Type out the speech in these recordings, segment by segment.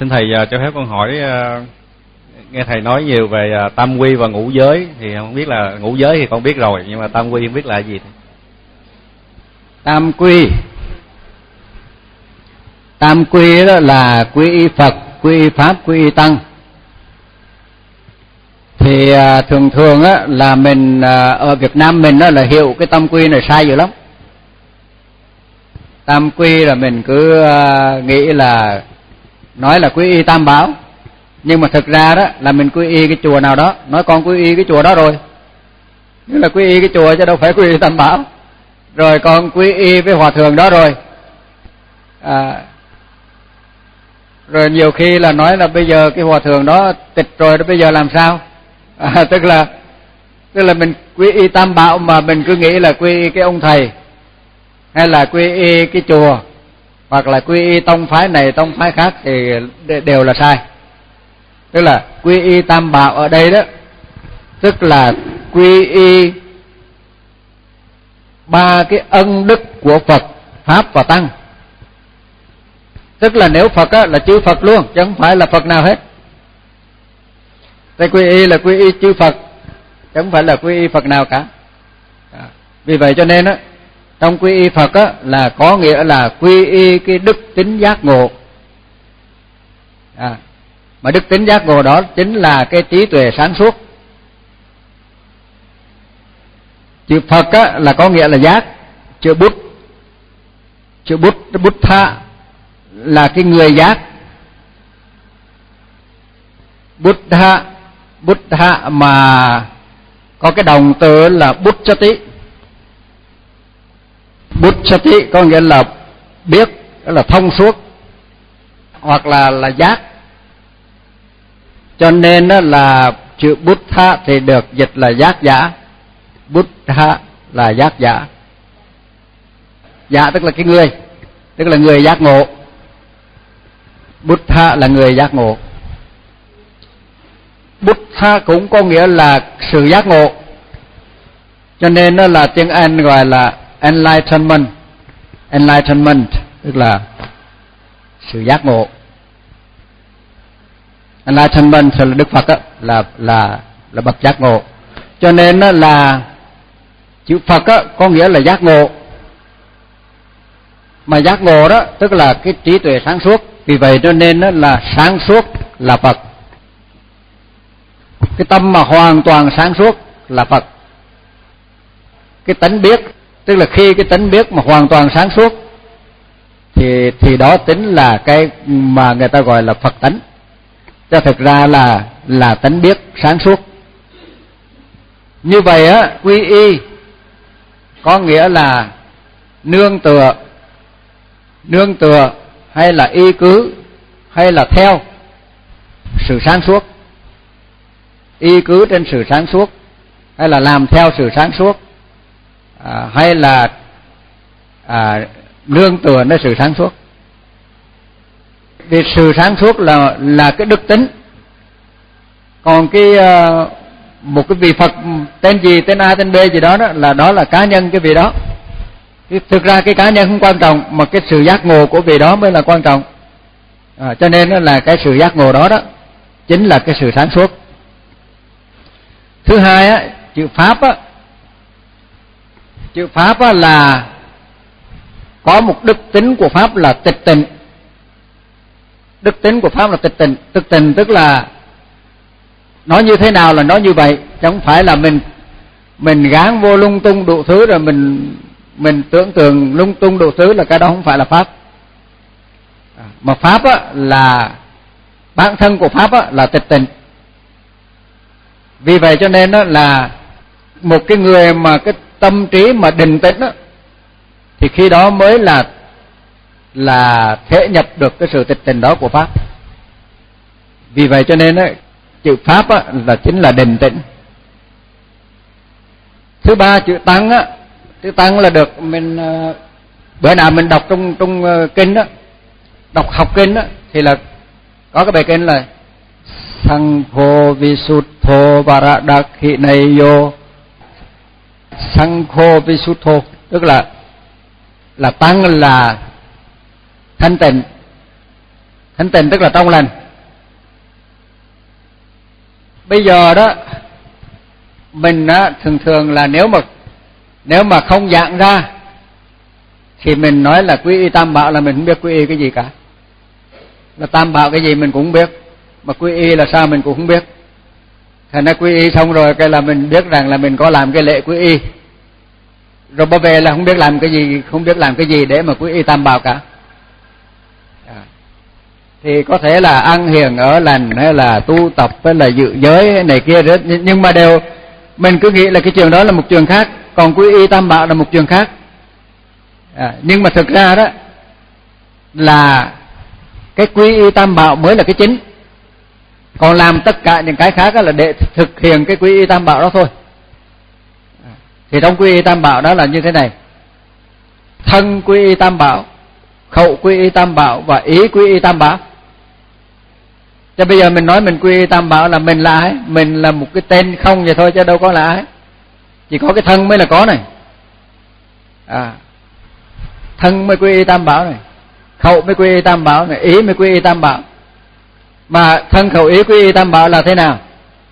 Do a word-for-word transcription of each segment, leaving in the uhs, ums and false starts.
Xin thầy uh, cho phép con hỏi, uh, nghe thầy nói nhiều về uh, tam quy và ngũ giới, thì không biết là ngũ giới thì con biết rồi, nhưng mà tam quy không biết là gì. Tam quy, tam quy đó là quy y Phật, quy y Pháp, quy y Tăng. Thì uh, thường thường á là mình uh, ở Việt Nam mình đó là hiểu cái tam quy này sai dữ lắm. Tam quy là mình cứ uh, nghĩ là nói là quy y Tam Bảo, nhưng mà thực ra đó là mình quy y cái chùa nào đó, nói con quy y cái chùa đó rồi, nghĩa là quy y cái chùa chứ đâu phải quy y Tam Bảo. Rồi con quy y với hòa thượng đó rồi, à, rồi nhiều khi là nói là bây giờ cái hòa thượng đó tịch rồi, đó bây giờ làm sao? À, tức là tức là mình quy y Tam Bảo mà mình cứ nghĩ là quy y cái ông thầy, hay là quy y cái chùa, hoặc là quy y tông phái này tông phái khác thì đều là sai. Tức là quy y Tam Bảo ở đây đó, tức là quy y ba cái ân đức của Phật, Pháp và Tăng. Tức là nếu Phật á, là chư Phật luôn, chứ không phải là Phật nào hết. Thế quy y là quy y chư Phật, chứ không phải là quy y Phật nào cả. À, vì vậy cho nên á, trong quy y Phật á, là có nghĩa là quy y cái đức tính giác ngộ. À, mà đức tính giác ngộ đó chính là cái trí tuệ sáng suốt. Chữ Phật á, là có nghĩa là giác. Chữ Bút, chữ Bút, Bút Tha là cái người giác. Bút Tha, Bút Tha mà có cái động từ là Bút Chati. Bút Chati có nghĩa là biết, đó là thông suốt, hoặc là là giác. Cho nên đó là chữ Bút Tha thì được dịch là giác giả. Bút Tha là giác giả. Giả tức là cái người, tức là người giác ngộ. Bút Tha là người giác ngộ. Bút Tha cũng có nghĩa là sự giác ngộ. Cho nên đó là tiếng Anh gọi là enlightenment. Enlightenment tức là sự giác ngộ. Enlightenment là Đức Phật đó, là là là bậc giác ngộ. Cho nên đó là chữ Phật đó, có nghĩa là giác ngộ. Mà giác ngộ đó tức là cái trí tuệ sáng suốt. Vì vậy cho nên đó là sáng suốt là Phật. Cái tâm mà hoàn toàn sáng suốt là Phật. Cái tánh biết, tức là khi cái tánh biết mà hoàn toàn sáng suốt thì thì đó tính là cái mà người ta gọi là Phật tánh. Cho thực ra là là tánh biết sáng suốt. Như vậy á, quy y có nghĩa là nương tựa, nương tựa hay là y cứ hay là theo sự sáng suốt, y cứ trên sự sáng suốt, hay là làm theo sự sáng suốt, à, hay là à, nương tựa nơi sự sáng suốt. Vì sự sáng suốt là là cái đức tính. Còn cái uh, một cái vị Phật tên gì, tên A, tên B gì đó, đó là đó là cá nhân cái vị đó. Thực ra cái cá nhân không quan trọng, mà cái sự giác ngộ của vị đó mới là quan trọng. À, cho nên đó là cái sự giác ngộ đó đó chính là cái sự sáng suốt. Thứ hai á, chữ Pháp á, chữ Pháp á là có một đức tính của Pháp là tịch tịnh. Đức tính của Pháp là tịch tịnh. Tịch tịnh tức là nói như thế nào là nói như vậy, chứ không phải là mình mình gán vô lung tung đủ thứ rồi mình mình tưởng tượng lung tung đủ thứ, là cái đó không phải là Pháp. Mà Pháp á, là bản thân của Pháp á, là tịch tịnh. Vì vậy cho nên đó là một cái người mà cái tâm trí mà định tĩnh đó, thì khi đó mới là là thể nhập được cái sự tịch tịnh đó của Pháp. Vì vậy cho nên đó, chữ Pháp á, là chính là định tĩnh. Thứ ba, chữ Tăng á, chữ Tăng là được mình bữa nào mình đọc trong trong kinh đó, đọc học kinh đó, thì là có cái bài kinh là Sankho Visuddho Varadakhineyo. Sankho Visuddho tức là là Tăng là thanh tịnh. thanh tịnh tức là trong lành. Bây giờ đó mình á, thường thường là nếu mà nếu mà không dạng ra thì mình nói là quy y tam bảo là mình không biết quy y cái gì cả. Là tam bảo cái gì mình cũng không biết, mà quy y là sao mình cũng không biết. Thành ra quy y xong rồi cái là mình biết rằng là mình có làm cái lễ quy y, rồi bao về là không biết làm cái gì, không biết làm cái gì để mà quy y tam bảo cả. À. Thì có thể là ăn hiền ở lành hay là tu tập hay là dự giới này kia đó, nhưng mà đều mình cứ nghĩ là cái trường đó là một trường khác, còn quy y tam bảo là một trường khác. À, nhưng mà thực ra đó là cái quy y tam bảo mới là cái chính, còn làm tất cả những cái khác là để thực hiện cái quy y tam bảo đó thôi. À, thì trong quy y tam bảo đó là như thế này: thân quy y tam bảo, khẩu quy y tam bảo và ý quy y tam bảo. Chứ bây giờ mình nói mình quy y tam bảo là mình là ai? Mình là một cái tên không vậy thôi chứ đâu có là ai. Chỉ có cái thân mới là có này. À, thân mới quy y tam bảo này, khẩu mới quy y tam bảo này, ý mới quy y tam bảo. Mà thân khẩu ý quy y tam bảo là thế nào?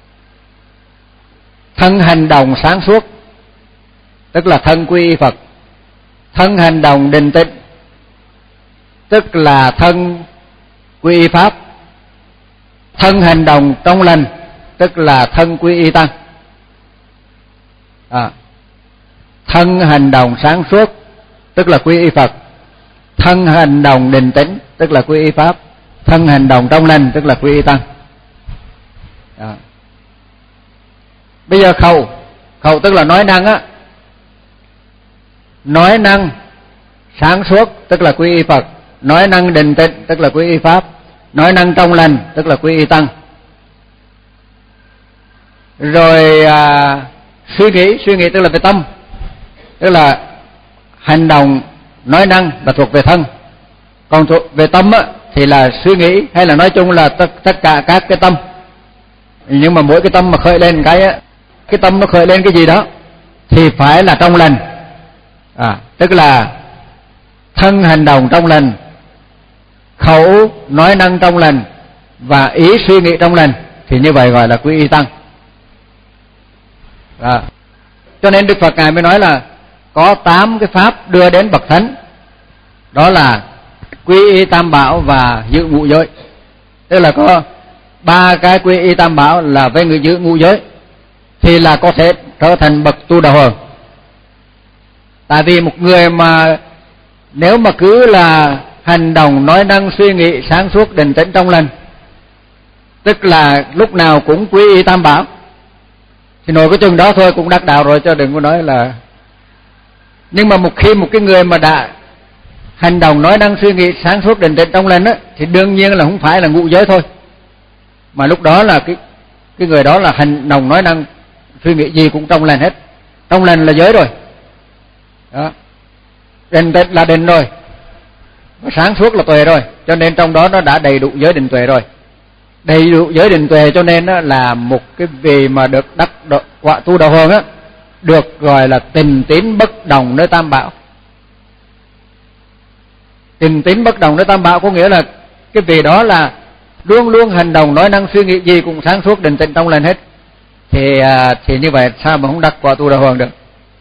Thân hành động sáng suốt tức là thân quy y Phật. Thân hành động định tĩnh tức là thân quy y Pháp. Thân hành động trong lành tức là thân quy y Tăng. À, thân hành động sáng suốt tức là quy y Phật. Thân hành động định tĩnh tức là quy y Pháp. Thân hành động trong lành tức là quy y Tăng. À. Bây giờ khẩu, khẩu tức là nói năng á. Nói năng sáng suốt tức là quy y Phật. Nói năng định tĩnh tức là quy y Pháp. Nói năng trong lành tức là quy y Tăng. Rồi à, suy nghĩ, suy nghĩ tức là về tâm, tức là hành động nói năng là thuộc về thân, còn thuộc về tâm á, thì là suy nghĩ hay là nói chung là tất, tất cả các cái tâm. Nhưng mà mỗi cái tâm mà khởi lên cái á, cái tâm nó khởi lên cái gì đó thì phải là trong lành. À, tức là thân hành động trong lành, khẩu nói năng trong lành và ý suy nghĩ trong lành, thì như vậy gọi là quy y Tăng. À, cho nên Đức Phật Ngài mới nói là có tám cái pháp đưa đến bậc thánh, đó là quy y tam bảo và giữ ngũ giới. Tức là có ba cái quy y tam bảo là với người giữ ngũ giới thì là có thể trở thành bậc tu đạo hưởng. Tại vì một người mà nếu mà cứ là hành động nói năng suy nghĩ sáng suốt định tĩnh trong lành, tức là lúc nào cũng quy y tam bảo, thì nội cái chừng đó thôi cũng đắc đạo rồi, cho đừng có nói là. Nhưng mà một khi một cái người mà đã hành động nói năng suy nghĩ sáng suốt định tĩnh trong lành á, thì đương nhiên là không phải là ngũ giới thôi, mà lúc đó là cái cái người đó là hành động nói năng suy nghĩ gì cũng trong lành hết. Trong lành là giới rồi đó, định tĩnh là định rồi, sáng suốt là tuệ rồi, cho nên trong đó nó đã đầy đủ giới định tuệ rồi. Đầy đủ giới định tuệ cho nên đó là một cái vị mà được đắc quả tu đạo hưởng á, được gọi là tình tín bất đồng nơi tam bảo. Tình tín bất đồng nơi tam bảo có nghĩa là cái vị đó là luôn luôn hành động nói năng suy nghĩ gì cũng sáng suốt định tĩnh trong lành hết. Thì thì như vậy sao mà không đắc quả tu đạo hưởng được?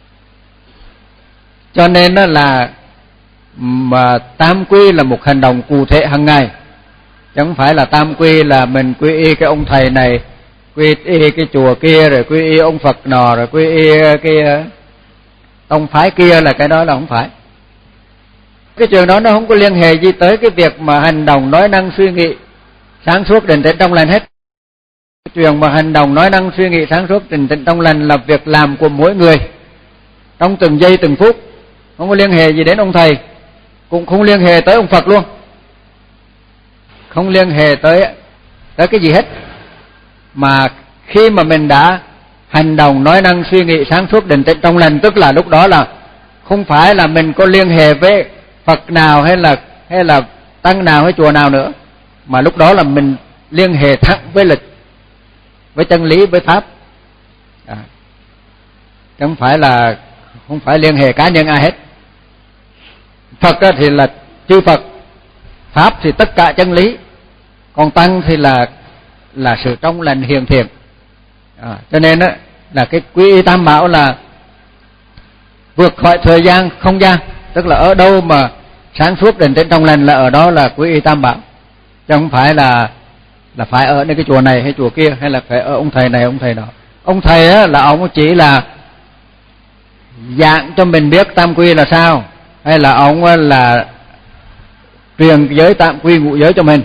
Cho nên đó là mà tam quy là một hành động cụ thể hàng ngày, chứ không phải là tam quy là mình quy y cái ông thầy này, quy y cái chùa kia, rồi quy y ông Phật nọ, rồi quy y cái tông phái kia, là cái đó là không phải. Cái trường đó nó không có liên hệ gì tới cái việc mà hành động nói năng suy nghĩ sáng suốt định tĩnh trong lành hết. Cái chuyện mà hành động nói năng suy nghĩ sáng suốt định tĩnh trong lành là việc làm của mỗi người trong từng giây từng phút, không có liên hệ gì đến ông thầy, cũng không liên hệ tới ông Phật luôn, không liên hệ tới tới cái gì hết. Mà khi mà mình đã hành động nói năng suy nghĩ sáng suốt định tĩnh trong lành, tức là lúc đó là không phải là mình có liên hệ với Phật nào hay là hay là tăng nào hay chùa nào nữa, mà lúc đó là mình liên hệ thẳng với lịch, với chân lý, với pháp. À, chứ không phải là không phải liên hệ cá nhân ai hết. Phật thì là chư Phật, pháp thì tất cả chân lý, còn tăng thì là là sự trong lành hiền thiện. À, cho nên á là cái quy y tam bảo là vượt khỏi thời gian không gian, tức là ở đâu mà sáng suốt định tĩnh trong lành là ở đó là quy y tam bảo, chứ không phải là là phải ở nơi cái chùa này hay chùa kia, hay là phải ở ông thầy này ông thầy đó. Ông thầy á là ông chỉ là dạng cho mình biết tam quy là sao, hay là ông là truyền giới tạm quy ngũ giới cho mình,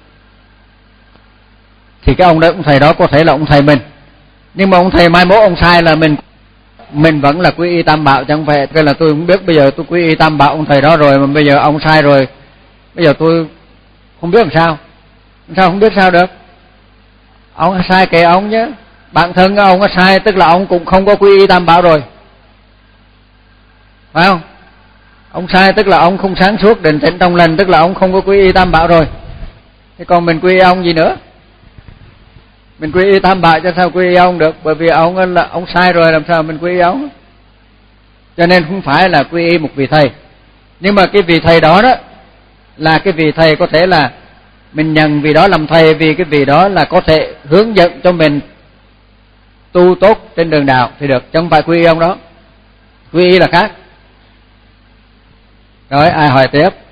thì cái ông đó ông thầy đó có thể là ông thầy mình. Nhưng mà ông thầy mai mốt ông sai là mình mình vẫn là quy y tam bảo, chẳng phải cái là tôi không biết bây giờ tôi quy y tam bảo ông thầy đó rồi mà bây giờ ông sai rồi, bây giờ tôi không biết làm sao. Sao không biết sao được? Ông sai kệ ông nhé. Bản thân ông có sai tức là ông cũng không có quy y tam bảo rồi, phải không? Ông sai tức là ông không sáng suốt định tĩnh trong lành, tức là ông không có quy y tam bảo rồi. Thế còn mình quy y ông gì nữa? Mình quy y tam bảo cho sao quy y ông được? Bởi vì ông là ông sai rồi, làm sao mình quy y ông? Cho nên không phải là quy y một vị thầy. Nhưng mà cái vị thầy đó đó là cái vị thầy có thể là mình nhận vị đó làm thầy, vì cái vị đó là có thể hướng dẫn cho mình tu tốt trên đường đạo thì được, chứ không phải quy y ông đó. Quy y là khác. Rồi ai hỏi tiếp?